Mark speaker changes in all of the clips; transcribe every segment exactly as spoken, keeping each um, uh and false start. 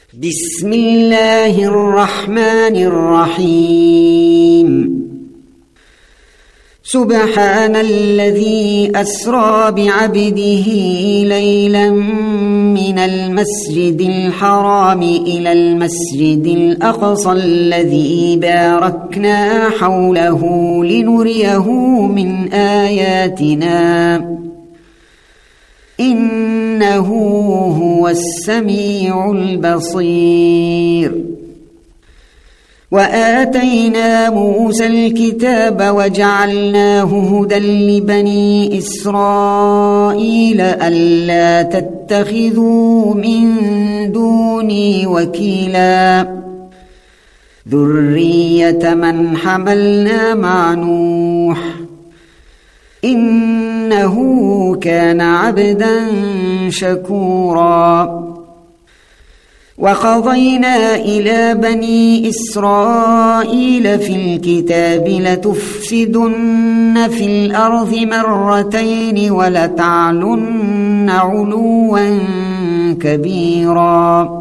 Speaker 1: بسم الله الرحمن الرحيم سبحان الذي أسرى بعبده ليلا من المسجد الحرام إلى المسجد الأقصى الذي باركنا حوله لنريه من آياتنا إنه هو السميع البصير وآتينا موسى الكتاب وجعلناه هدى لبني إسرائيل ألا تتخذوا من دوني وكيلا ذرية من حملنا مع نوح إنه كان عبدا شكورا وقضينا إلى بني إسرائيل في الكتاب لتفسدن في الأرض مرتين ولتعلن علوا كبيرا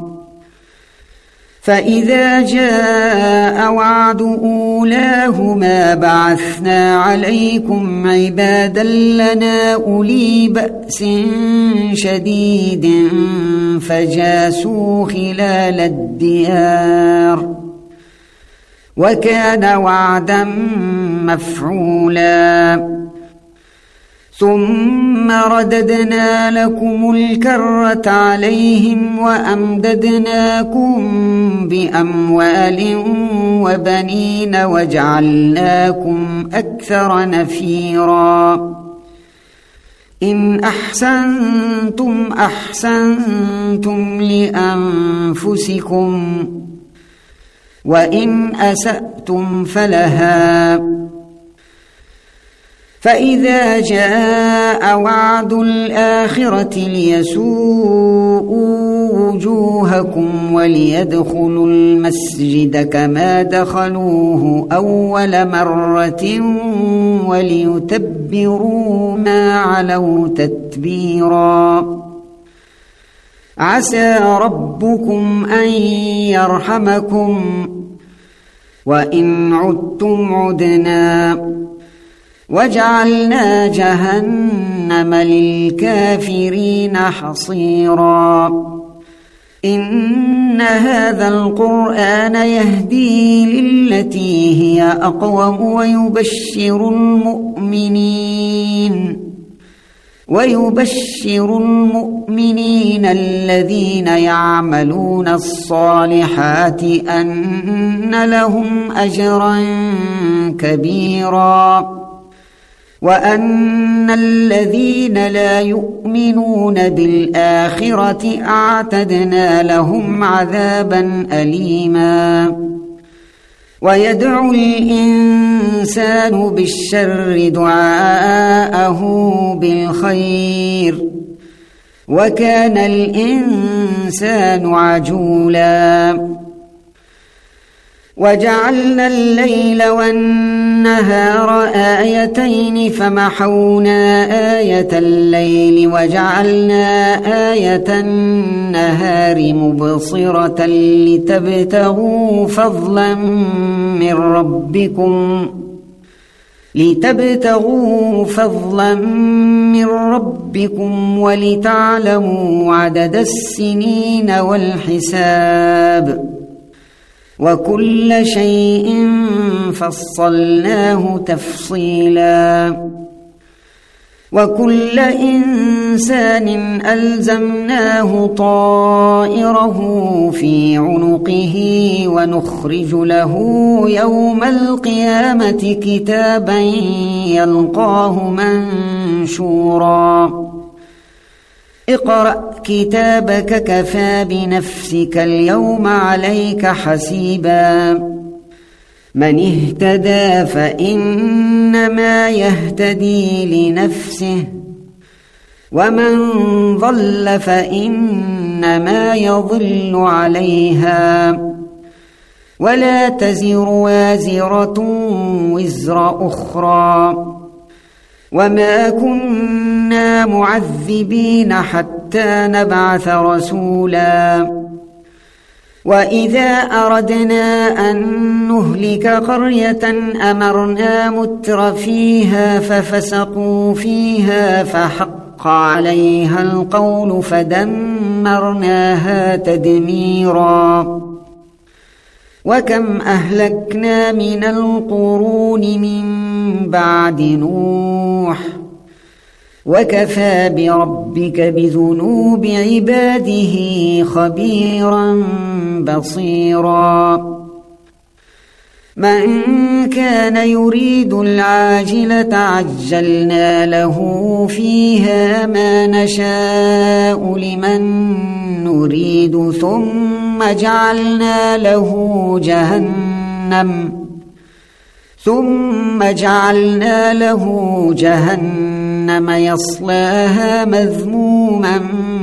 Speaker 1: فإذا جاء وعد أولاهما بعثنا عليكم عبادا لنا أولي بأس شديد فجاسوا خلال الديار وكان وعدا مفعولا ثم رددنا لكم الكرة عليهم وأمددناكم بأموال وبنين وجعلناكم أكثر نفيرا إن أحسنتم أحسنتم لأنفسكم وإن أسأتم فلها فإذا جاء وعد الآخرة ليسوءوا وجوهكم وليدخلوا المسجد كما دخلوه أول مرة وليتبروا ما علوا تتبيرا عسى ربكم أن يرحمكم وإن عدتم عدنا وجعلنا جهنم للكافرين حصيرا إن هذا القرآن يهدي للتي هي أقوم ويبشر المؤمنين ويبشر المؤمنين الذين يعملون الصالحات أن لهم أجرا كبيرا وأن الذين لا يؤمنون بالآخرة أعتدنا لهم عذابا أليما ويدعو الإنسان بالشر دعاءه بالخير وكان الإنسان عجولا وجعلنا الليل والنهار آيتين فمحونا آية الليل وجعلنا آية النهار مبصرة لتبتغوا فضلا من ربكم لتبتغوا فضلا من ربكم ولتعلموا عدد السنين والحساب وكل شيء فصلناه تفصيلا وكل إنسان ألزمناه طائره في عنقه ونخرج له يوم القيامة كتابا يلقاه منشورا اقرأ كتابك كفى بنفسك اليوم عليك حسيبا من اهتدى فإنما يهتدي لنفسه ومن ضل فإنما يضل عليها ولا تزر وازرة وزر أخرى وما كنا معذبين حتى نبعث رسولا وإذا أردنا أن نهلك قرية أمرنا متر فيها ففسقوا فيها فحق عليها القول فدمرناها تدميرا وكم أهلكنا من القرون من بعد نوح وكفى بربك بذنوب عباده خبيرا بصيرا من كان يريد العاجلة عجلنا له فيها ما نشاء لمن نريد ثم جعلنا له جهنم ثم جعلنا له جهنم يصلاها مذموما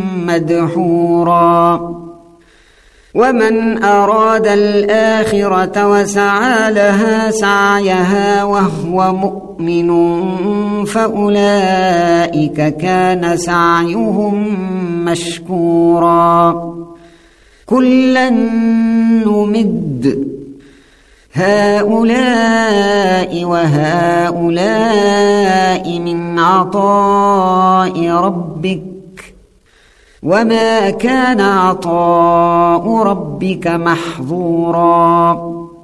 Speaker 1: مدحورا ومن أراد الآخرة وسعى لها سعيها وهو مؤمن فأولئك كان سعيهم مشكورا كلا نمد هؤلاء وهؤلاء من عطاء ربك وما كان عطاء ربك محظورا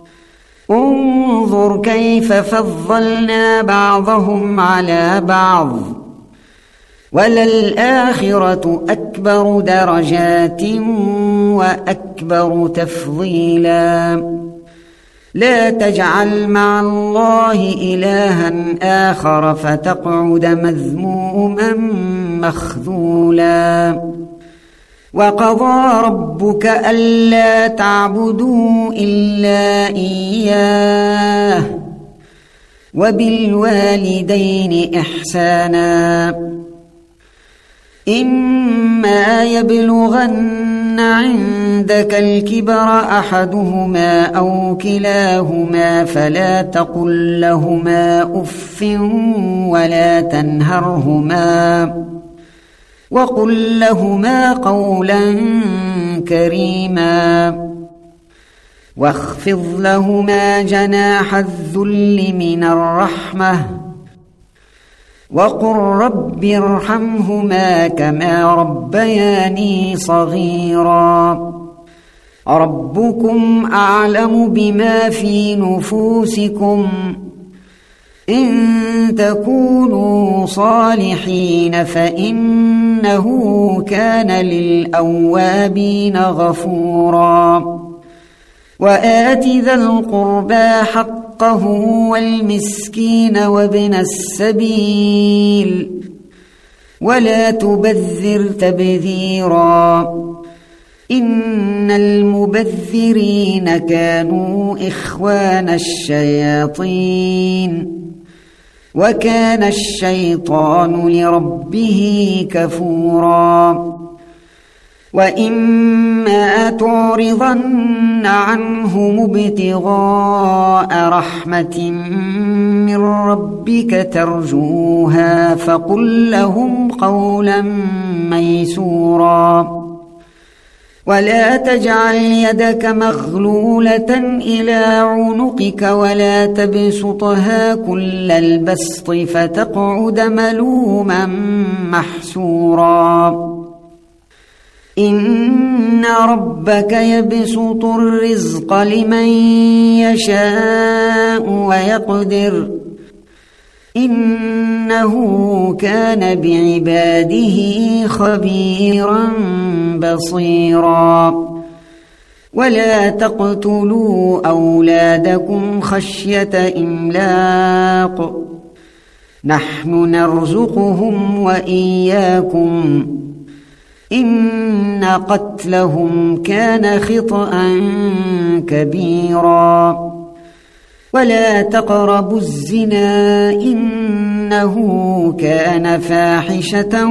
Speaker 1: انظر كيف فضلنا بعضهم على بعض وللآخرة أكبر درجات وأكبر تفضيلا لا تجعل مع الله إلها آخر فتقعد مذموما مخذولا وقضى ربك ألا تعبدوا إلا إياه وبالوالدين إحسانا إما يبلغن عندك الكبر أحدهما أو كلاهما فلا تقل لهما أف ولا تنهرهما وقل لهما قولا كريما واخفض لهما جناح الذل من الرحمة وقل رب ارحمهما كما ربياني صغيرا ربكم أعلم بما في نفوسكم إن تكونوا صالحين فإنه كان للأوابين غفورا وآت ذا القربى حقه والمسكين وابن السبيل ولا تبذر تبذيرا إن المبذرين كانوا إخوان الشياطين وكان الشيطان لربه كفورا وإما تعرضن عنهم ابتغاء رحمة من ربك ترجوها فقل لهم قولا ميسورا ولا تجعل يدك مغلولة إلى عنقك ولا تبسطها كل البسط فتقعد ملوما محسورا إن ربك يبسط الرزق لمن يشاء ويقدر إنه كان بعباده خبيرا بصيرا ولا تقتلوا أولادكم خشية إملاق نحن نرزقهم وإياكم إن قتلهم كان خطأ كبيرا ولا تقربوا الزنا إنه كان فاحشة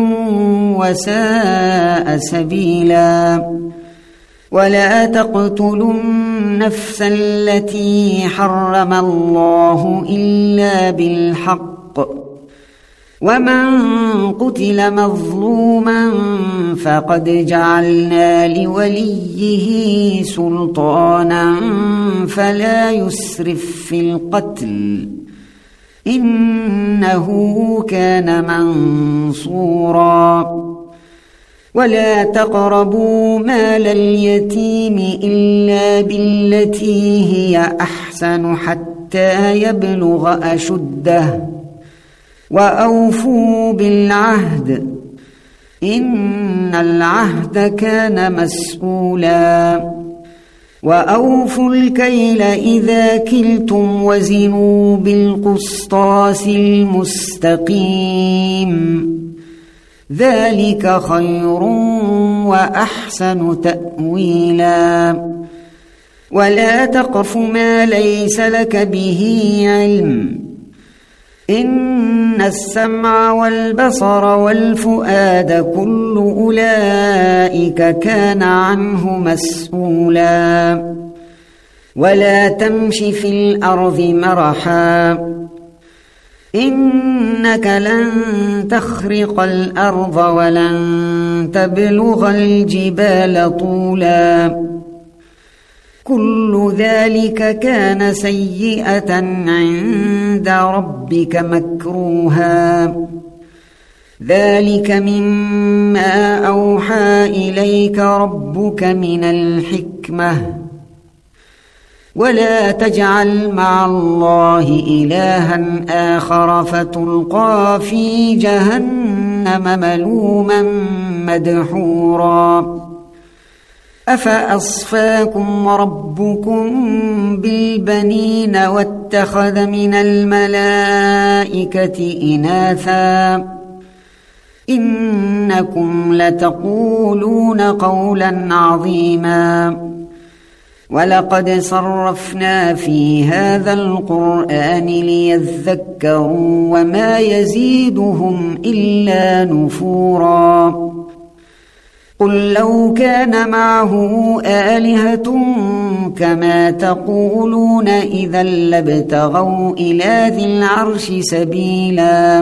Speaker 1: وساء سبيلا ولا تقتلوا النفس التي حرم الله إلا بالحق ومن قتل مظلوما فقد جعلنا لوليه سلطانا فلا يسرف في القتل إنه كان منصورا ولا تقربوا مال اليتيم إلا بالتي هي أحسن حتى يبلغ أشده وأوفوا بالعهد إن العهد كان مسؤولا وأوفوا الكيل إذا كلتم وزنوا بالقسطاس المستقيم ذلك خير وأحسن تأويلا ولا تقف ما ليس لك به علم إن السمع والبصر والفؤاد كل أولئك كان عنه مسؤولا ولا تمش في الأرض مرحا إنك لن تخرق الأرض ولن تبلغ الجبال طولا كل ذلك كان سيئة عند ربك مكروها ذلك مما أوحى إليك ربك من الحكمة ولا تجعل مع الله إلها آخر فتلقى في جهنم ملوما مدحورا أفأصفاكم ربكم بالبنين واتخذ من الملائكة إناثا إنكم لتقولون قولا عظيما ولقد صرفنا في هذا القرآن ليذكروا وما يزيدهم إلا نفورا قل لو كان معه آلهة كما تقولون إذا لابتغوا إلى ذي العرش سبيلا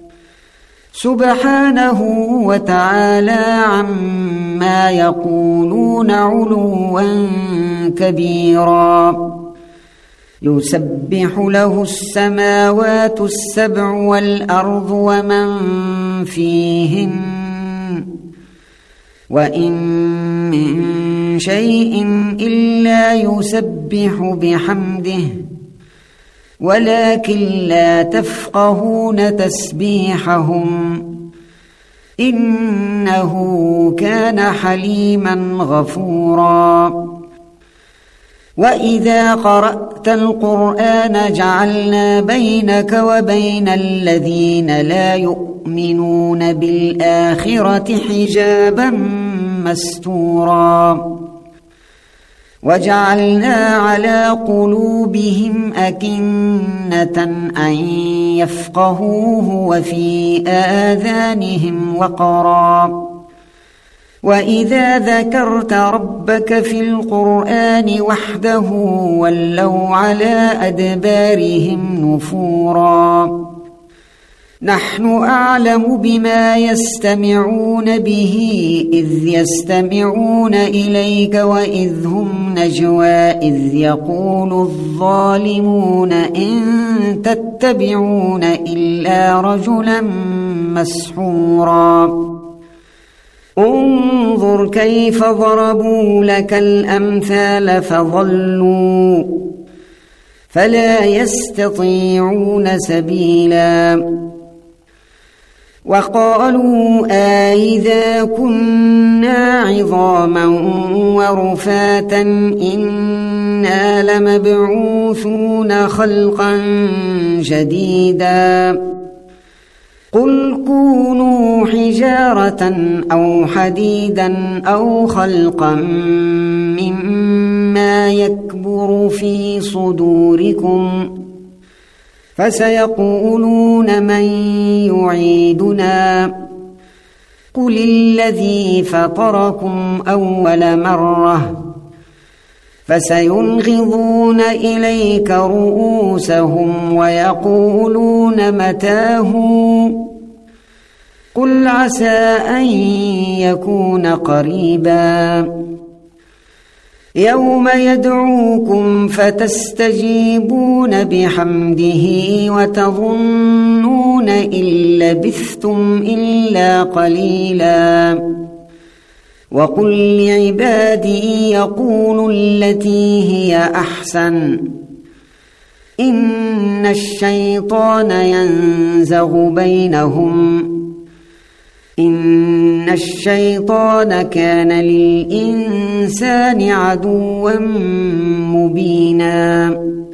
Speaker 1: سبحانه وتعالى عما يقولون علوا كبيرا يسبح له السماوات السبع والأرض ومن فيهن وإن من شيء إلا يسبح بحمده ولكن لا تفقهون تسبيحهم إنه كان حليما غفورا وإذا قرأت القرآن جعلنا بينك وبين الذين لا يؤمنون بالآخرة حجابا مستورا وجعلنا على قلوبهم أكنة أن يفقهوه وفي آذانهم وقرا وإذا ذكرت ربك في القرآن وحده ولوا على أدبارهم نفورا نحن أعلم بما يستمعون به إذ يستمعون إليك وإذ هم نجوى إذ يقول الظالمون إن تتبعون إلا رجلا مسحورا انظر كيف ضربوا لك الأمثال فضلوا فلا يستطيعون سبيلا وقالوا أإذا كنا عظاما ورفاتا إنا لمبعوثون خلقا جديدا قل كونوا حجارة أو حديدا أو خلقا مما يكبر في صدوركم فسيقولون من يعيدنا قل الذي فطركم أول مرة فسينغضون إليك رؤوسهم ويقولون متاه قل عسى أن يكون قريبا يوم يدعوكم فتستجيبون بحمده وتظنون إن لبثتم إلا قليلا وقل لعبادي يقولوا التي هي أحسن إن الشيطان ينزغ بينهم إن الشيطان كان للإنسان عدوا مبينا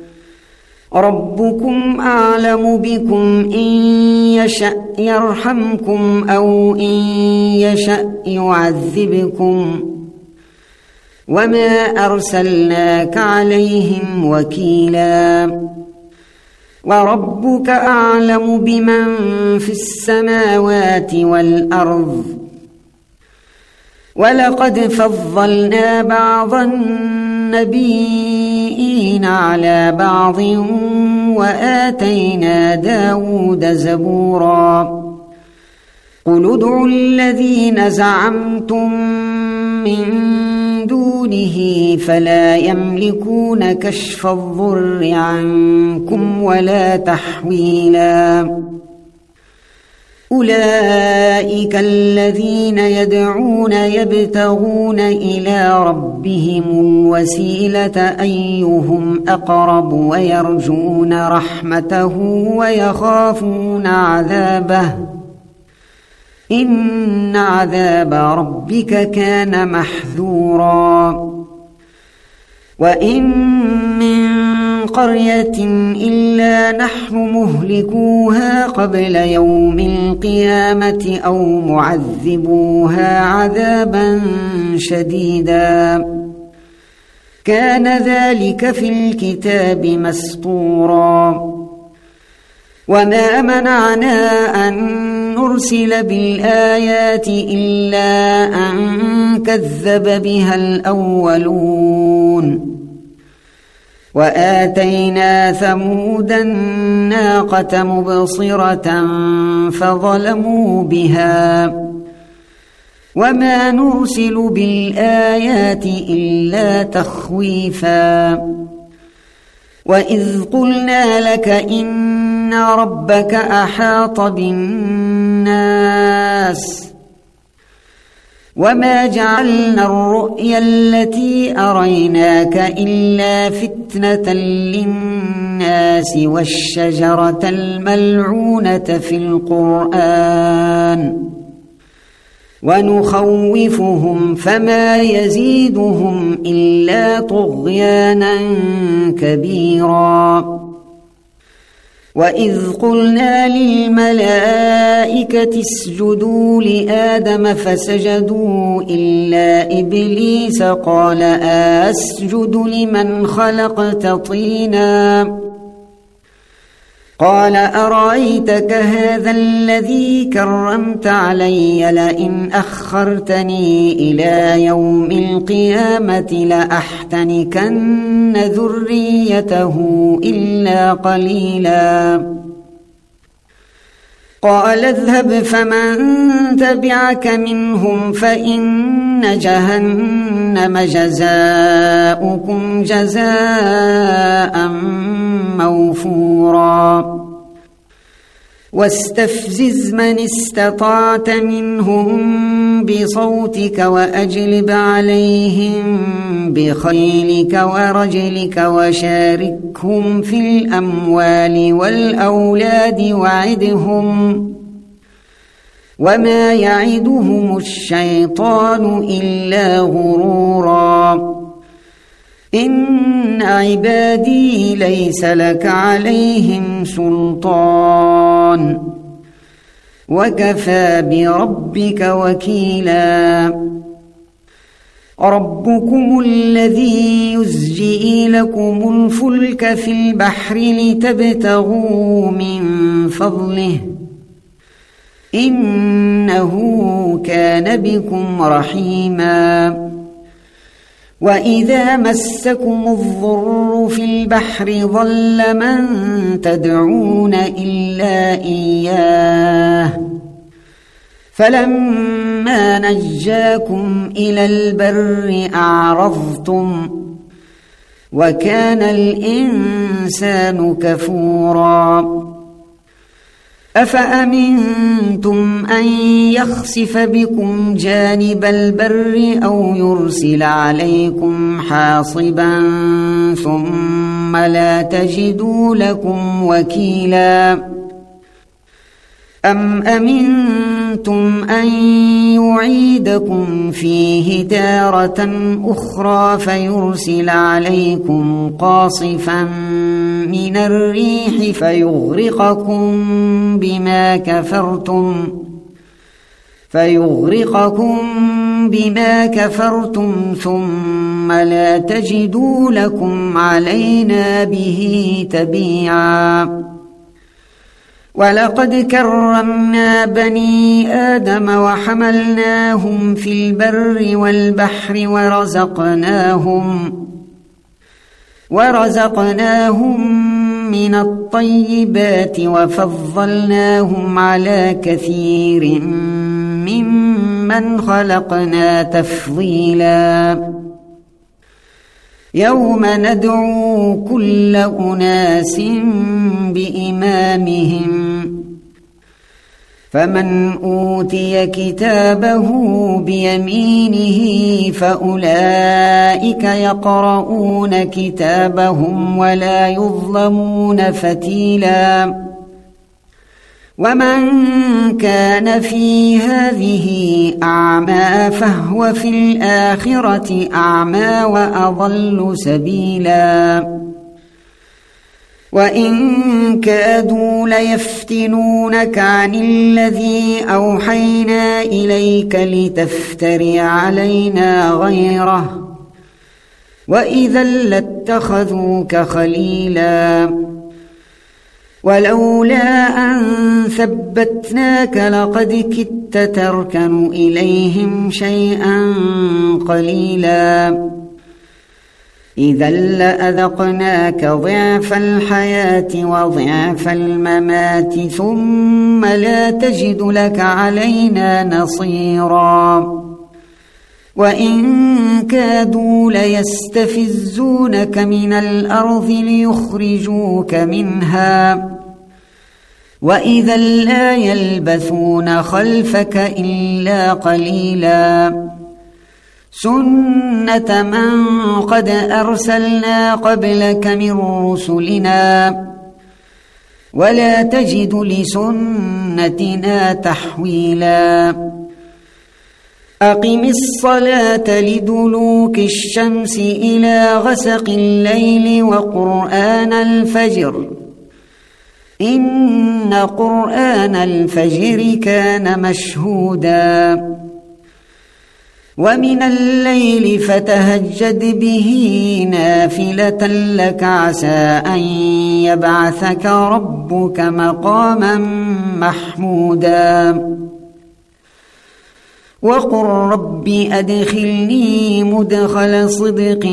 Speaker 1: ربكم أعلم بكم إن يشأ يرحمكم أو إن يشأ يعذبكم وما أرسلناك عليهم وكيلا وربك أعلم بمن في السماوات والأرض ولقد فضلنا بعض النبيين على بعض وآتينا داود زبورا قل ادعوا الذين زعمتم من دونه فلا يملكون كشف الضر عنكم ولا تحويلا أولئك الذين يدعون يبتغون إلى ربهم الوسيلة أيهم أقرب ويرجون رحمته ويخافون عذابه إن عذاب ربك كان محذورا وإن من قرية إلا نحن مهلكوها قبل يوم القيامة أو معذبوها عذابا شديدا كان ذلك في الكتاب مسطورا وما منعنا أن نرسل بالآيات إلا أن كذب بها الأولون وآتينا ثمود الناقة مبصرة فظلموا بها وما نرسل بالآيات إلا تخويفا وإذ قلنا لك إن ربك أحاط بالناس وما جعلنا الرؤيا التي أريناك إلا فتنة للناس والشجرة الملعونة في القرآن ونخوفهم فما يزيدهم إلا طغيانا كبيرا وإذ قلنا للملائكة اسجدوا لآدم فسجدوا إلا إبليس قال أسجد لمن خلقت طينا قال أرأيتك هذا الذي كرمت علي لئن أخرتني إلى يوم القيامة لأحتنكن ذريته إلا قليلا قال اذهب فمن تبعك منهم فإن جهنم جزاؤكم جزاء موفورا واستفزز من استطعت منهم بصوتك وأجلب عليهم بخيلك ورجلك وشاركهم في الأموال والأولاد وعدهم وما يعدهم الشيطان إلا غرورا إن عبادي ليس لك عليهم سلطان وكفى بربك وكيلا ربكم الذي يزجي لكم الفلك في البحر لتبتغوا من فضله إنه كان بكم رحيما وإذا مسكم الضر في البحر ضل من تدعون إلا إياه فلما نجاكم إلى البر أعرضتم وكان الإنسان كفورا أفأمنتم أن يخسف بكم جانب البر أو يرسل عليكم حاصبا ثم لا تجدوا لكم وكيلا أم أمنتم أن يعيدكم فيه تارة أخرى فيرسل عليكم قاصفا من الريح فيغرقكم بما كفرتم فيغرقكم بما كفرتم ثم لا تجدوا لكم علينا به تبيعا ولقد كرمنا بني آدم وحملناهم في البر والبحر ورزقناهم ورزقناهم من الطيبات وفضلناهم على كثير ممن خلقنا تفضيلا يوم ندعو كل أناس بإمامهم فمن أوتي كتابه بيمينه فأولئك يقرؤون كتابهم ولا يظلمون فتيلا ومن كان في هذه أعمى فهو في الآخرة أعمى وأضل سبيلا وإن كادوا ليفتنونك عن الذي أوحينا إليك لتفتري علينا غيره وإذا لاتخذوك خليلا ولولا أن ثبتناك لقد كدت تركن إليهم شيئا قليلا إذا لأذقناك ضعف الحياة وضعف الممات ثم لا تجد لك علينا نصيرا وإن كادوا ليستفزونك من الأرض ليخرجوك منها وإذا لا يلبثون خلفك إلا قليلا سنة من قد أرسلنا قبلك من رسلنا ولا تجد لسنتنا تحويلا أقم الصلاة لدلوك الشمس إلى غسق الليل وقرآن الفجر إن قرآن الفجر كان مشهودا ومن الليل فتهجد به نافلة لك عسى أن يبعثك ربك مقاما محمودا وقل رب أدخلني مدخل صدق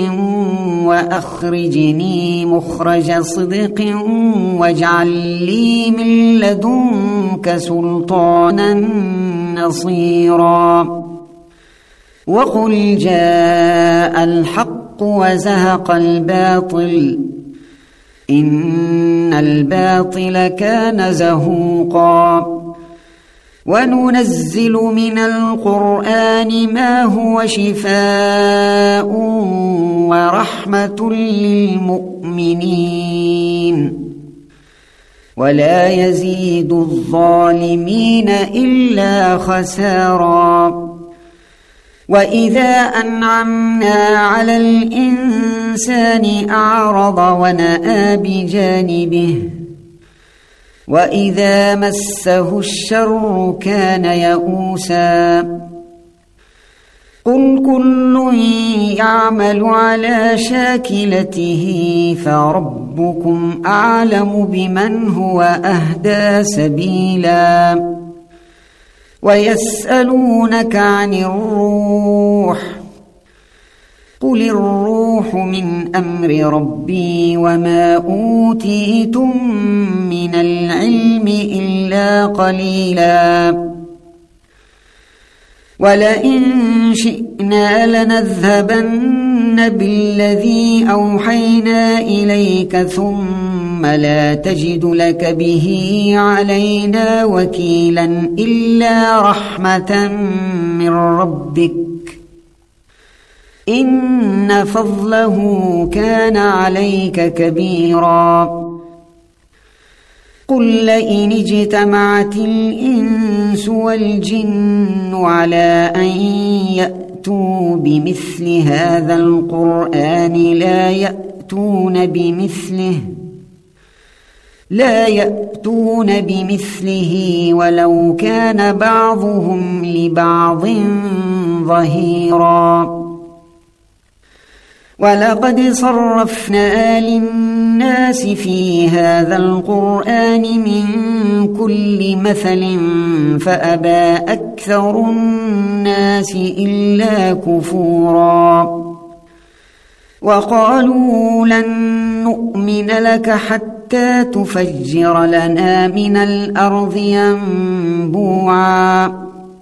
Speaker 1: وأخرجني مخرج صدق واجعل لي من لدنك سلطانا نصيرا وقل جاء الحق وزهق الباطل إن الباطل كان زهوقا وننزل من القرآن ما هو شفاء ورحمة للمؤمنين ولا يزيد الظالمين إلا خسارا وإذا أنعمنا على الإنسان أعرض ونأى بجانبه وإذا مسه الشر كان يئوسا قل كل يعمل على شاكلته فربكم أعلم بمن هو أهدى سبيلا ويسألونك عن الروح قل الروح من أمر ربي وما أوتيتم من العلم إلا قليلا ولئن شئنا لنذهبن بالذي أوحينا إليك ثم لا تجد لك به علينا وكيلا إلا رحمة من ربك إن فضله كان عليك كبيرا. قل لئن اجتمعت الإنس والجن على أن يأتوا بمثل هذا القرآن لا يأتون بمثله لا يأتون بمثله ولو كان بعضهم لبعض ظهيرا. ولقد صرفنا للناس في هذا القرآن من كل مثل فأبى أكثر الناس إلا كفورا. وقالوا لن نؤمن لك حتى تفجر لنا من الأرض ينبوعا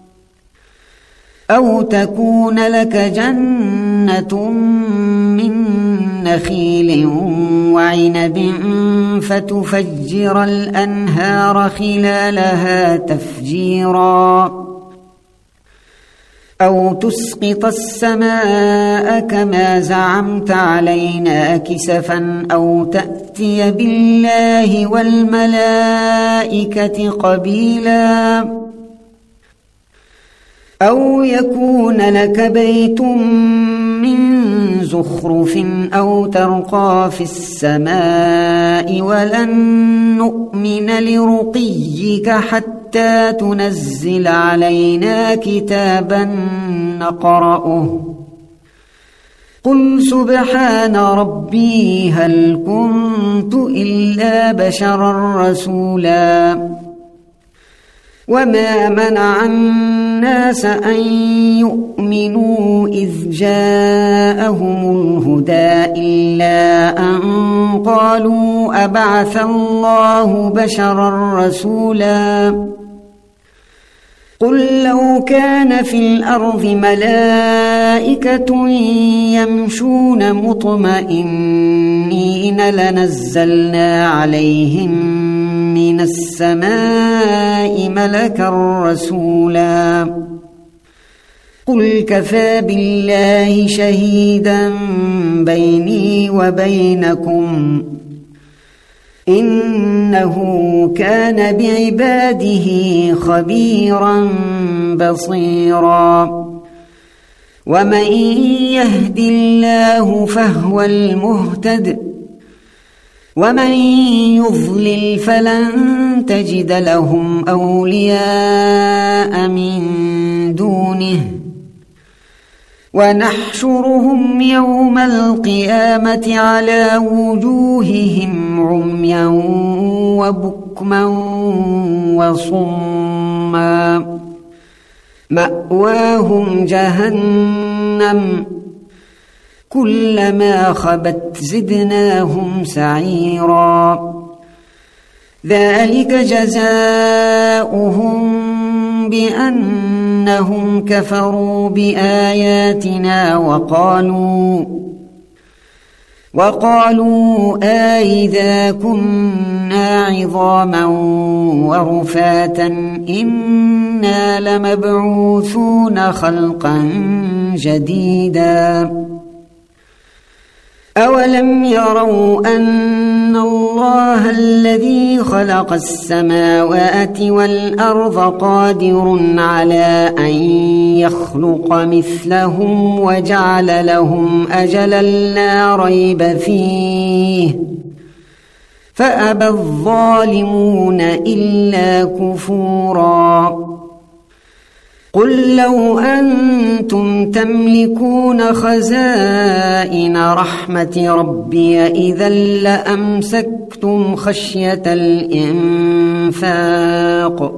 Speaker 1: أو تكون لك جنة من نخيل وعنب فتفجر الأنهار خلالها تفجيرا أو تسقط السماء كما زعمت علينا كسفا أو تأتي بالله والملائكة قبيلا أو يكون لك بيت من زخرف أو ترقى في السماء ولن نؤمن لرقيك حتى تنزل علينا كتابا نقرأه قل سبحان ربي هل كنت إلا بشرا رسولا. وما منع الناس أن يؤمنوا إذ جاءهم الهدى إلا أن قالوا أبعث الله بشرا رسولا. قل لو كان في الأرض ملائكة يمشون مطمئنين لنزلنا عليهم من السماء ملكا رسولا. قل كفى بالله شهيدا بيني وبينكم إنه كان بعباده خبيرا بصيرا. ومن يهد الله فهو المهتد ومن يضلل فلن تجد لهم أولياء من دونه ونحشرهم يوم القيامة على وجوههم عميا وبكما وصما مأواهم جهنم كلما خبت زدناهم سعيرا. ذلك جزاؤهم بأنهم كفروا بآياتنا وقالوا وقالوا أإذا كنا عظاما ورفاتا إنا لمبعوثون خلقا جديدا. أولم يروا أن الله الذي خلق السماوات والأرض قادر على أن يخلق مثلهم وجعل لهم أجلا لا ريب فيه فأبى الظالمون إلا كفورا. قل لو أنتم تملكون خزائن رحمة ربي إذا لأمسكتم خشية الإنفاق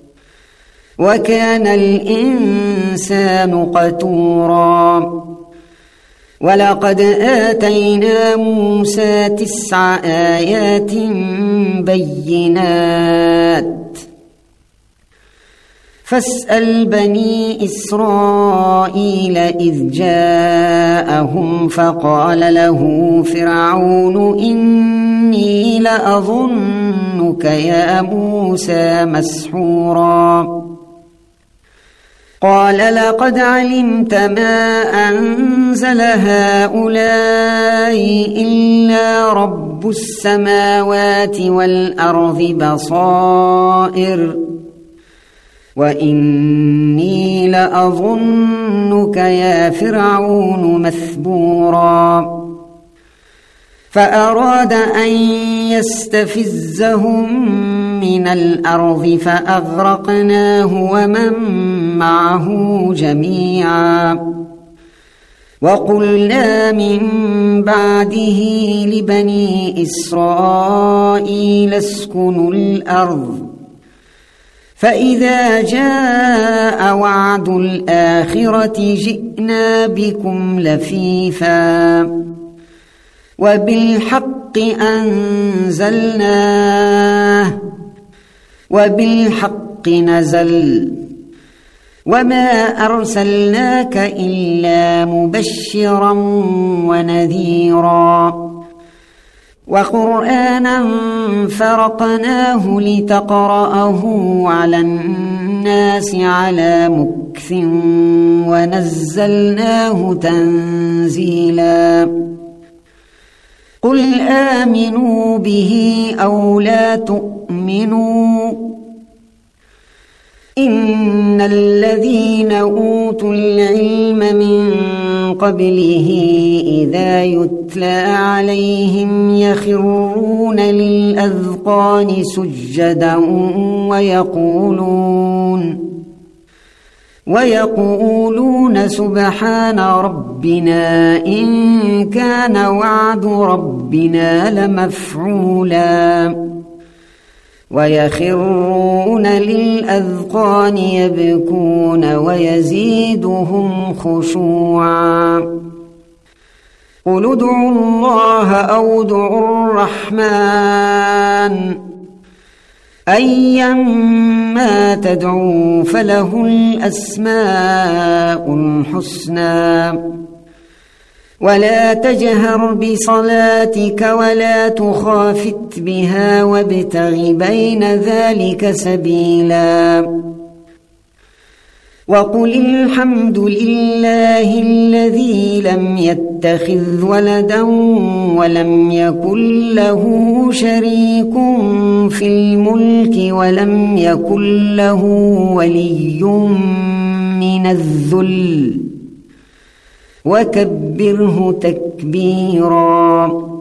Speaker 1: وكان الإنسان قتورا. ولقد آتينا موسى تسع آيات بينات فاسأل بني إسرائيل إذ جاءهم فقال له فرعون إني لأظنك يا موسى مسحورا قال لقد علمت ما أنزل هؤلاء إلا رب السماوات والأرض بصائر وإني لأظنك يا فرعون مثبورا فأراد أن يستفزهم من الأرض فأغرقناه ومن معه جميعا وقلنا من بعده لبني إسرائيل اسكنوا الأرض فإذا جاء وعد الآخرة جئنا بكم لفيفا وبالحق أنزلناه وبالحق نزل وما أرسلناك إلا مبشرا ونذيرا وقرآنا فرقناه لتقرأه على الناس على مكث ونزلناه تنزيلا قل آمنوا به أو لا تؤمنوا إن الذين أوتوا العلم من قبله إذا يتلى عليهم يخرون للأذقان سجدا ويقولون ويقولون سبحان ربنا إن كان وعد ربنا لمفعولا ويخرون للأذقان يبكون ويزيدهم خشوعا قل ادعوا الله أو ادعوا الرحمن أيما تدعوا فله الأسماء الحسنى ولا تجهر بصلاتك ولا تخافت بها وابتغ بين ذلك سبيلا وقل الحمد لله الذي لم يتخذ ولدا ولم يكن له شريك في الملك ولم يكن له ولي من الذل وكبره تكبيرا